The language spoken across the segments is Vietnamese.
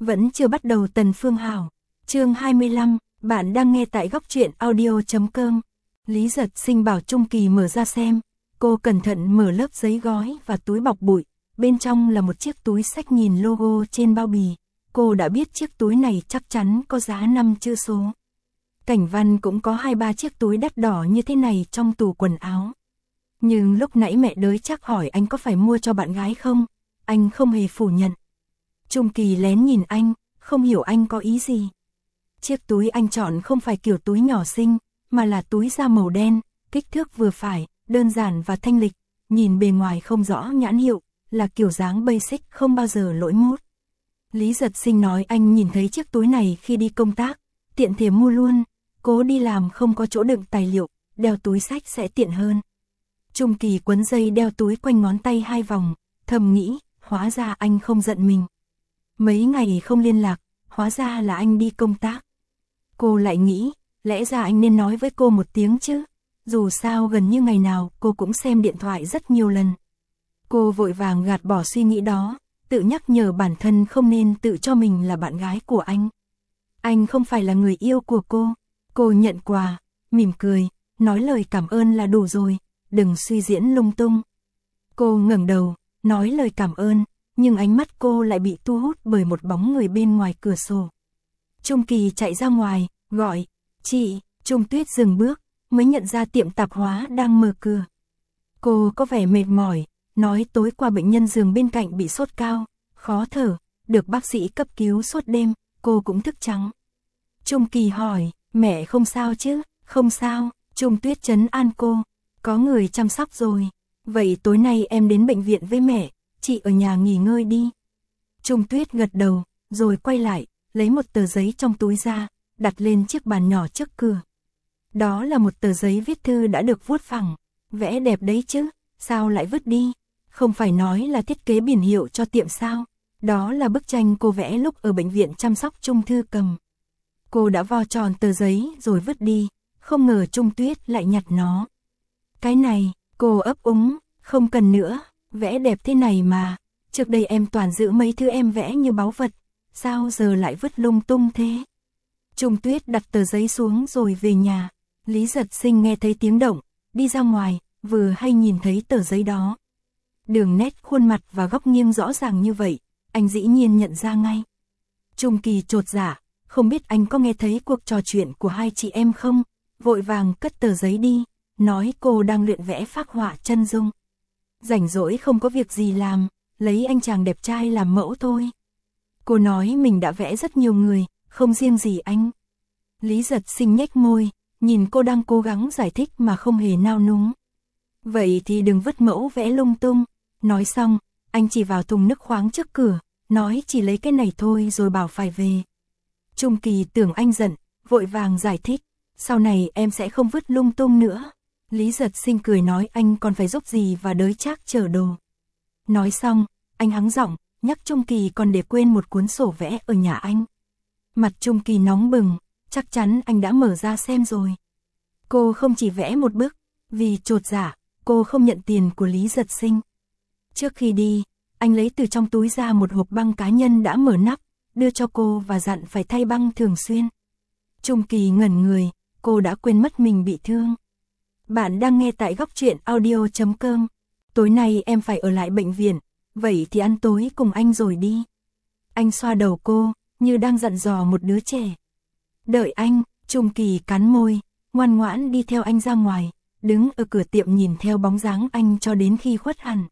Vẫn chưa bắt đầu Tần Phương Hảo. Chương 25, bạn đang nghe tại góc truyện audio.com. Lý Giật Sinh bảo Trung Kỳ mở ra xem. Cô cẩn thận mở lớp giấy gói và túi bọc bụi. Bên trong là một chiếc túi xách nhìn logo trên bao bì. Cô đã biết chiếc túi này chắc chắn có giá 5 chữ số. Cảnh Văn cũng có 2-3 chiếc túi đắt đỏ như thế này trong tủ quần áo. Nhưng lúc nãy mẹ đới chắc hỏi anh có phải mua cho bạn gái không? Anh không hề phủ nhận. Trung Kỳ lén nhìn anh, không hiểu anh có ý gì. Chiếc túi anh chọn không phải kiểu túi nhỏ xinh, mà là túi da màu đen, kích thước vừa phải, đơn giản và thanh lịch, nhìn bề ngoài không rõ nhãn hiệu, là kiểu dáng basic không bao giờ lỗi mốt. Lý Giật Sinh nói anh nhìn thấy chiếc túi này khi đi công tác, tiện thể mua luôn, cố đi làm không có chỗ đựng tài liệu, đeo túi xách sẽ tiện hơn. Trung Kỳ quấn dây đeo túi quanh ngón tay 2 vòng, thầm nghĩ, hóa ra anh không giận mình. Mấy ngày không liên lạc, hóa ra là anh đi công tác. Cô lại nghĩ, lẽ ra anh nên nói với cô một tiếng chứ. Dù sao gần như ngày nào cô cũng xem điện thoại rất nhiều lần. Cô vội vàng gạt bỏ suy nghĩ đó, tự nhắc nhở bản thân không nên tự cho mình là bạn gái của anh. Anh không phải là người yêu của cô. Cô nhận quà, mỉm cười, nói lời cảm ơn là đủ rồi, đừng suy diễn lung tung. Cô ngẩng đầu, nói lời cảm ơn, nhưng ánh mắt cô lại bị thu hút bởi một bóng người bên ngoài cửa sổ. Trung Kỳ chạy ra ngoài, gọi, chị. Trung Tuyết dừng bước, mới nhận ra tiệm tạp hóa đang mở cửa. Cô có vẻ mệt mỏi, nói tối qua bệnh nhân giường bên cạnh bị sốt cao, khó thở, được bác sĩ cấp cứu suốt đêm, cô cũng thức trắng. Trung Kỳ hỏi, mẹ không sao chứ? Không sao, Trung Tuyết trấn an cô, có người chăm sóc rồi. Vậy tối nay em đến bệnh viện với mẹ, chị ở nhà nghỉ ngơi đi. Trung Tuyết gật đầu, rồi quay lại, lấy một tờ giấy trong túi ra, đặt lên chiếc bàn nhỏ trước cửa. Đó là một tờ giấy viết thư đã được vuốt phẳng, vẽ đẹp đấy chứ, sao lại vứt đi? Không phải nói là thiết kế biển hiệu cho tiệm sao? Đó là bức tranh cô vẽ lúc ở bệnh viện chăm sóc Trung Thư Cầm. Cô đã vo tròn tờ giấy rồi vứt đi, không ngờ Trung Tuyết lại nhặt nó. Cái này, cô ấp úng, không cần nữa, vẽ đẹp thế này mà, trước đây em toàn giữ mấy thứ em vẽ như báu vật, sao giờ lại vứt lung tung thế? Trung Tuyết đặt tờ giấy xuống rồi về nhà. Lý Giật Sinh nghe thấy tiếng động, đi ra ngoài, vừa hay nhìn thấy tờ giấy đó. Đường nét khuôn mặt và góc nghiêng rõ ràng như vậy, anh dĩ nhiên nhận ra ngay. Trung Kỳ chột dạ, không biết anh có nghe thấy cuộc trò chuyện của hai chị em không, vội vàng cất tờ giấy đi, nói cô đang luyện vẽ phác họa chân dung. Rảnh rỗi không có việc gì làm, lấy anh chàng đẹp trai làm mẫu thôi. Cô nói mình đã vẽ rất nhiều người, không riêng gì anh. Lý Giật Sinh nhếch môi, nhìn cô đang cố gắng giải thích mà không hề nao núng. Vậy thì đừng vứt mẫu vẽ lung tung. Nói xong, anh chỉ vào thùng nước khoáng trước cửa, nói chỉ lấy cái này thôi rồi bảo phải về. Trung Kỳ tưởng anh giận, vội vàng giải thích, sau này em sẽ không vứt lung tung nữa. Lý Giật Sinh cười nói anh còn phải giúp gì và đới Trác chở đồ. Nói xong, anh hắng giọng, nhắc Trung Kỳ còn để quên một cuốn sổ vẽ ở nhà anh. Mặt Trung Kỳ nóng bừng, chắc chắn anh đã mở ra xem rồi. Cô không chỉ vẽ một bức, vì chột dạ, cô không nhận tiền của Lý Giật Sinh. Trước khi đi, anh lấy từ trong túi ra một hộp băng cá nhân đã mở nắp, đưa cho cô và dặn phải thay băng thường xuyên. Trung Kỳ ngẩn người, cô đã quên mất mình bị thương. Bạn đang nghe tại góc truyện audio.com. Tối nay em phải ở lại bệnh viện, vậy thì ăn tối cùng anh rồi đi. Anh xoa đầu cô, như đang dặn dò một đứa trẻ. Đợi anh. Trung Kỳ cắn môi, ngoan ngoãn đi theo anh ra ngoài, đứng ở cửa tiệm nhìn theo bóng dáng anh cho đến khi khuất hẳn.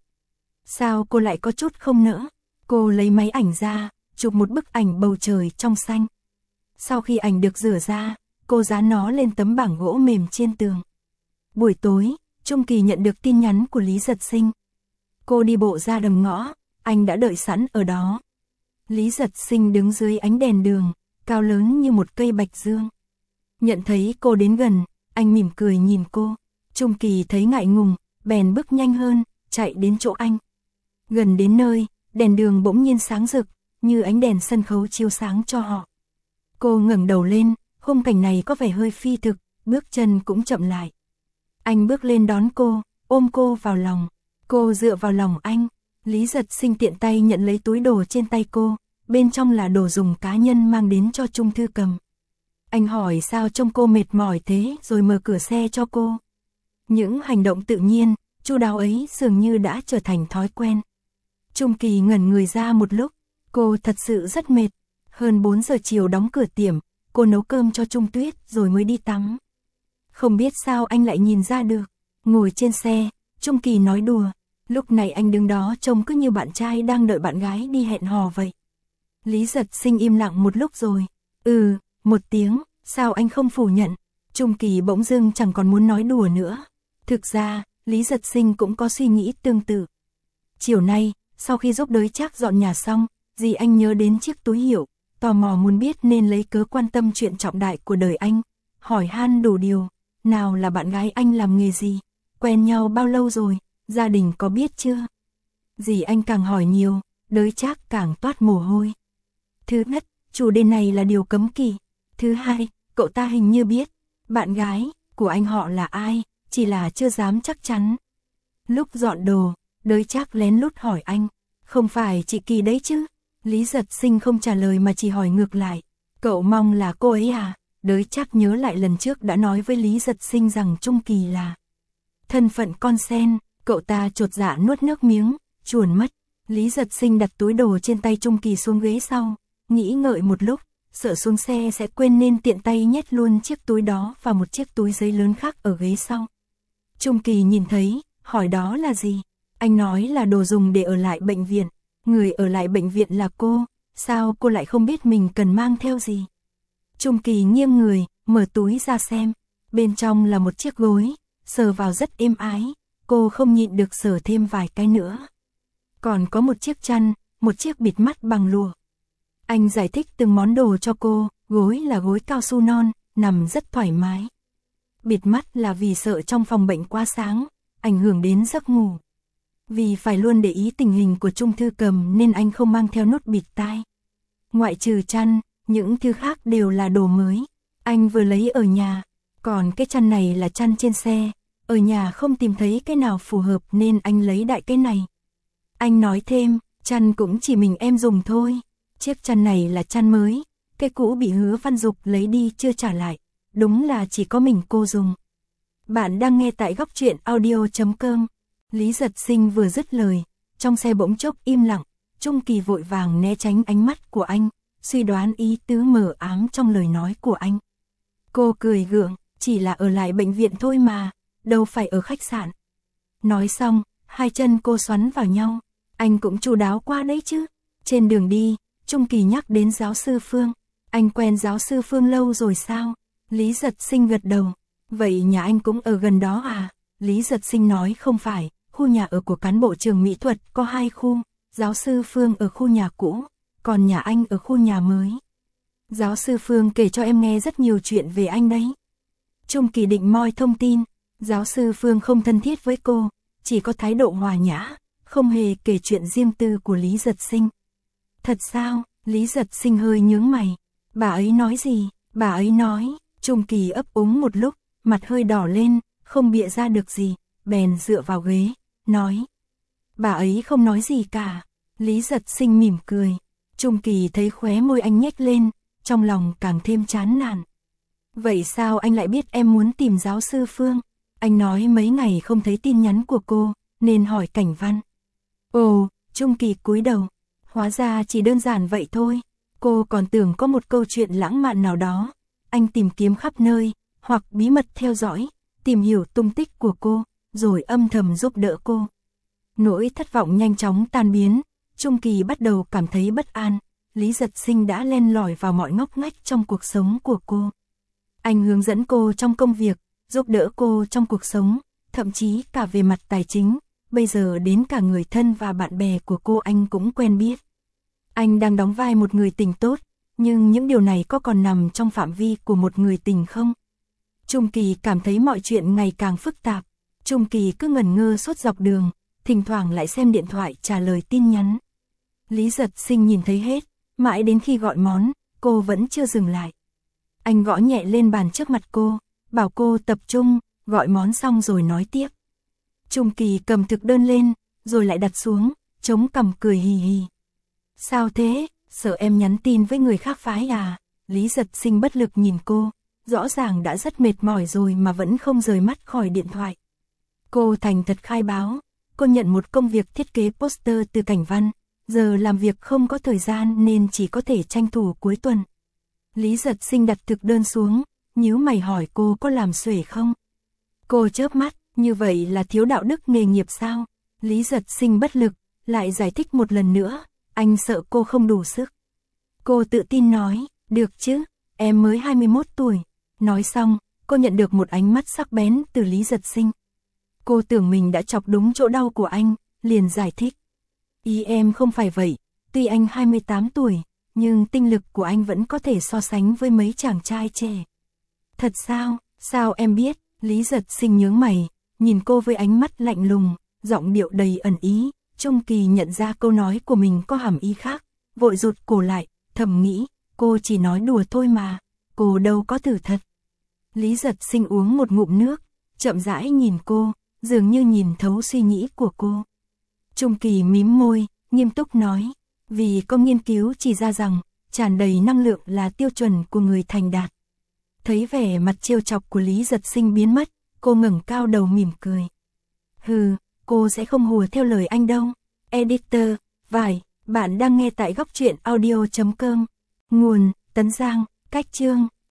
Sao cô lại có chút không nỡ? Cô lấy máy ảnh ra, chụp một bức ảnh bầu trời trong xanh. Sau khi ảnh được rửa ra, cô dán nó lên tấm bảng gỗ mềm trên tường. Buổi tối, Trung Kỳ nhận được tin nhắn của Lý Giật Sinh. Cô đi bộ ra đầm ngõ, anh đã đợi sẵn ở đó. Lý Giật Sinh đứng dưới ánh đèn đường, cao lớn như một cây bạch dương. Nhận thấy cô đến gần, anh mỉm cười nhìn cô. Trung Kỳ thấy ngại ngùng, bèn bước nhanh hơn, chạy đến chỗ anh. Gần đến nơi, đèn đường bỗng nhiên sáng rực, như ánh đèn sân khấu chiếu sáng cho họ. Cô ngẩng đầu lên, khung cảnh này có vẻ hơi phi thực, bước chân cũng chậm lại. Anh bước lên đón cô, ôm cô vào lòng. Cô dựa vào lòng anh. Lý Giật Sinh tiện tay nhận lấy túi đồ trên tay cô, bên trong là đồ dùng cá nhân mang đến cho Trung Thư Cầm. Anh hỏi sao trông cô mệt mỏi thế rồi mở cửa xe cho cô. Những hành động tự nhiên, chu đáo ấy dường như đã trở thành thói quen. Trung Kỳ ngẩn người ra một lúc, cô thật sự rất mệt. Hơn 4 giờ chiều đóng cửa tiệm, cô nấu cơm cho Trung Tuyết rồi mới đi tắm. Không biết sao anh lại nhìn ra được. Ngồi trên xe, Trung Kỳ nói đùa. Lúc này anh đứng đó trông cứ như bạn trai đang đợi bạn gái đi hẹn hò vậy. Lý Giật Sinh im lặng một lúc rồi. Một tiếng, sao anh không phủ nhận? Trung Kỳ bỗng dưng chẳng còn muốn nói đùa nữa. Thực ra, Lý Giật Sinh cũng có suy nghĩ tương tự. Chiều nay, sau khi giúp Đới Trác dọn nhà xong, dì anh nhớ đến chiếc túi hiệu, tò mò muốn biết nên lấy cớ quan tâm chuyện trọng đại của đời anh. Hỏi han đủ điều, nào là bạn gái anh làm nghề gì, quen nhau bao lâu rồi, gia đình có biết chưa? Dì anh càng hỏi nhiều, Đới Trác càng toát mồ hôi. Thứ nhất, chủ đề này là điều cấm kỵ. Thứ hai, cậu ta hình như biết, bạn gái của anh họ là ai, chỉ là chưa dám chắc chắn. Lúc dọn đồ, Đới Trác lén lút hỏi anh, không phải chị Kỳ đấy chứ? Lý Giật Sinh không trả lời mà chỉ hỏi ngược lại, cậu mong là cô ấy à? Đới Trác nhớ lại lần trước đã nói với Lý Giật Sinh rằng Trung Kỳ là thân phận con sen, cậu ta chột dạ nuốt nước miếng, chuồn mất. Lý Giật Sinh đặt túi đồ trên tay Trung Kỳ xuống ghế sau, nghĩ ngợi một lúc, sợ xuống xe sẽ quên nên tiện tay nhét luôn chiếc túi đó và một chiếc túi giấy lớn khác ở ghế sau. Trung Kỳ nhìn thấy, hỏi đó là gì? Anh nói là đồ dùng để ở lại bệnh viện. Người ở lại bệnh viện là cô, sao cô lại không biết mình cần mang theo gì? Trung Kỳ nghiêng người, mở túi ra xem, bên trong là một chiếc gối, sờ vào rất êm ái, cô không nhịn được sờ thêm vài cái nữa. Còn có một chiếc chăn, một chiếc bịt mắt bằng lụa. Anh giải thích từng món đồ cho cô, gối là gối cao su non, nằm rất thoải mái. Bịt mắt là vì sợ trong phòng bệnh quá sáng, ảnh hưởng đến giấc ngủ. Vì phải luôn để ý tình hình của Trung Thư Cầm nên anh không mang theo nút bịt tai. Ngoại trừ chăn, những thứ khác đều là đồ mới. Anh vừa lấy ở nhà, còn cái chăn này là chăn trên xe. Ở nhà không tìm thấy cái nào phù hợp nên anh lấy đại cái này. Anh nói thêm, chăn cũng chỉ mình em dùng thôi. Chiếc chăn này là chăn mới, cái cũ bị Hứa Văn Dục lấy đi chưa trả lại. Đúng là chỉ có mình cô dùng. Bạn đang nghe tại Góc Truyện Audio.com. Lý Giật Sinh vừa dứt lời, trong xe bỗng chốc im lặng, Trung Kỳ vội vàng né tránh ánh mắt của anh, suy đoán ý tứ mờ ám trong lời nói của anh. Cô cười gượng, chỉ là ở lại bệnh viện thôi mà, đâu phải ở khách sạn. Nói xong, hai chân cô xoắn vào nhau, anh cũng chu đáo qua đấy chứ. Trên đường đi, Trung Kỳ nhắc đến giáo sư Phương, anh quen giáo sư Phương lâu rồi sao? Lý Giật Sinh gật đầu, vậy nhà anh cũng ở gần đó à? Lý Giật Sinh nói không phải, khu nhà ở của cán bộ trường mỹ thuật có 2 khu, giáo sư Phương ở khu nhà cũ, còn nhà anh ở khu nhà mới. Giáo sư Phương kể cho em nghe rất nhiều chuyện về anh đấy. Trung Kỳ định moi thông tin, giáo sư Phương không thân thiết với cô, chỉ có thái độ hòa nhã, không hề kể chuyện riêng tư của Lý Giật Sinh. Thật sao? Lý Giật Sinh hơi nhướng mày. Bà ấy nói gì? Bà ấy nói, Trung Kỳ ấp úng một lúc, mặt hơi đỏ lên, không bịa ra được gì, bèn dựa vào ghế, nói. Bà ấy không nói gì cả. Lý Giật Sinh mỉm cười. Trung Kỳ thấy khóe môi anh nhếch lên, trong lòng càng thêm chán nản. Vậy sao anh lại biết em muốn tìm giáo sư Phương? Anh nói mấy ngày không thấy tin nhắn của cô, nên hỏi Cảnh Văn. Ồ, Trung Kỳ cúi đầu. Hóa ra chỉ đơn giản vậy thôi. Cô còn tưởng có một câu chuyện lãng mạn nào đó. Anh tìm kiếm khắp nơi, hoặc bí mật theo dõi, tìm hiểu tung tích của cô, rồi âm thầm giúp đỡ cô. Nỗi thất vọng nhanh chóng tan biến, Trung Kỳ bắt đầu cảm thấy bất an. Lý Giật Sinh đã len lỏi vào mọi ngóc ngách trong cuộc sống của cô. Anh hướng dẫn cô trong công việc, giúp đỡ cô trong cuộc sống, thậm chí cả về mặt tài chính. Bây giờ đến cả người thân và bạn bè của cô anh cũng quen biết. Anh đang đóng vai một người tình tốt, nhưng những điều này có còn nằm trong phạm vi của một người tình không? Trung Kỳ cảm thấy mọi chuyện ngày càng phức tạp. Trung Kỳ cứ ngẩn ngơ suốt dọc đường, thỉnh thoảng lại xem điện thoại trả lời tin nhắn. Lý Giật Sinh nhìn thấy hết, mãi đến khi gọi món, cô vẫn chưa dừng lại. Anh gõ nhẹ lên bàn trước mặt cô, bảo cô tập trung, gọi món xong rồi nói tiếp. Trung Kỳ cầm thực đơn lên, rồi lại đặt xuống, chống cằm cười hì hì. Sao thế? Sợ em nhắn tin với người khác phái à? Lý Giật Sinh bất lực nhìn cô, rõ ràng đã rất mệt mỏi rồi mà vẫn không rời mắt khỏi điện thoại. Cô thành thật khai báo, cô nhận một công việc thiết kế poster từ Cảnh Văn, giờ làm việc không có thời gian nên chỉ có thể tranh thủ cuối tuần. Lý Giật Sinh đặt thực đơn xuống, nhíu mày hỏi cô có làm xuể không? Cô chớp mắt, như vậy là thiếu đạo đức nghề nghiệp sao? Lý Giật Sinh bất lực, lại giải thích một lần nữa, anh sợ cô không đủ sức. Cô tự tin nói, được chứ, em mới 21 tuổi. Nói xong, cô nhận được một ánh mắt sắc bén từ Lý Giật Sinh. Cô tưởng mình đã chọc đúng chỗ đau của anh, liền giải thích. Ý em không phải vậy, tuy anh 28 tuổi, nhưng tinh lực của anh vẫn có thể so sánh với mấy chàng trai trẻ. Thật sao, sao em biết? Lý Giật Sinh nhướng mày, nhìn cô với ánh mắt lạnh lùng, giọng điệu đầy ẩn ý. Trung Kỳ nhận ra câu nói của mình có hàm ý khác, vội rụt cổ lại, thầm nghĩ, cô chỉ nói đùa thôi mà, cô đâu có thử thật. Lý Giật Sinh uống một ngụm nước, chậm rãi nhìn cô, dường như nhìn thấu suy nghĩ của cô. Trung Kỳ mím môi, nghiêm túc nói, vì có nghiên cứu chỉ ra rằng, tràn đầy năng lượng là tiêu chuẩn của người thành đạt. Thấy vẻ mặt trêu chọc của Lý Giật Sinh biến mất, cô ngẩng cao đầu mỉm cười. Hừ, cô sẽ không hùa theo lời anh đâu. Editor, vải, bạn đang nghe tại góc truyện audio.com. Nguồn, Tấn Giang, cách chương.